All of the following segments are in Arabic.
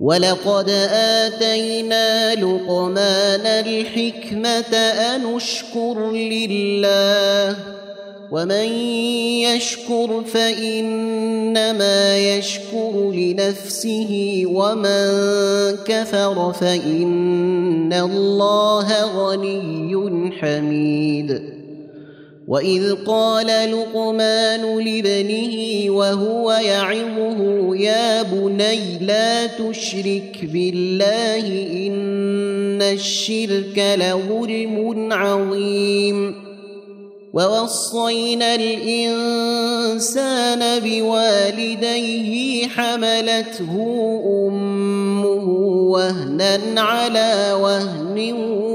ولقد آتينا لقمان الحكمة أن اشكر لله ومن يشكر فإنما يشكر لنفسه ومن كفر فإن الله غني حميد. وإذ قال لقمان لابنه وهو يعظه يا بني لا تشرك بالله إن الشرك لظلم عظيم. ووصينا الإنسان بوالديه حملته أمه وهنا على وهن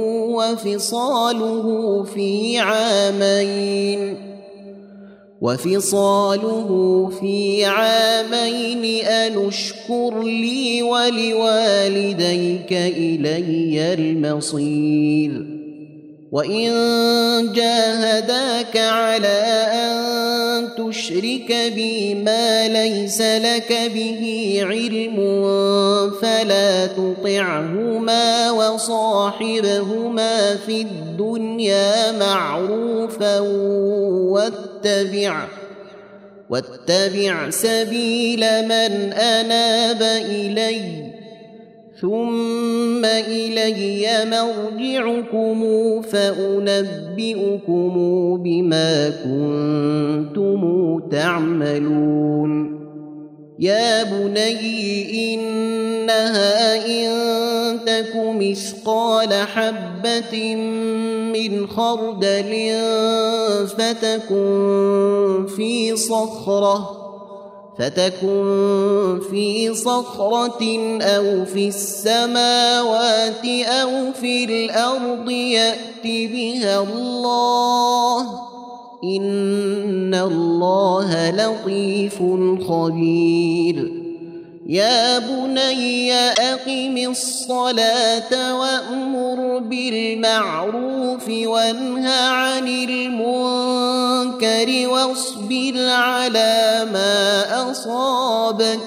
وفصاله في عامين أن اشكر لي ولوالديك إلي المصير. وإن جاهداك على أن تشرك بي ما ليس لك به علم فلا تطعهما وصاحبهما في الدنيا معروفا واتبع سبيل من أناب إلي ثم إلي مرجعكم فأنبئكم بما كنتم تعملون. يا بني إنها إن تك مثقال حبة من خردل فتكن في صخرة أو في السماوات أو في الأرض يأت بها الله إن الله لطيف خبير. يا بني أقم الصلاة وأمر بالمعروف وانه عن المنكر واصبر على ما أصابك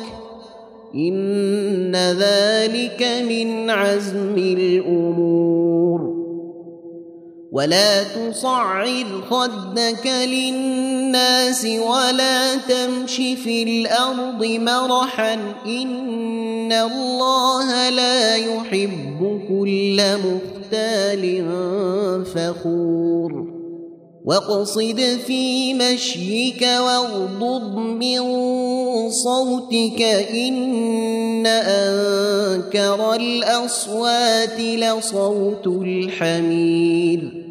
إن ذلك من عزم الأمور. ولا تصعر خدك للناس ولا تمش في الأرض مرحا إن الله لا يحب كل مختال فخور. واقصد في مشيك واغضض من صوتك إن أنكر الأصوات لصوت الحمير.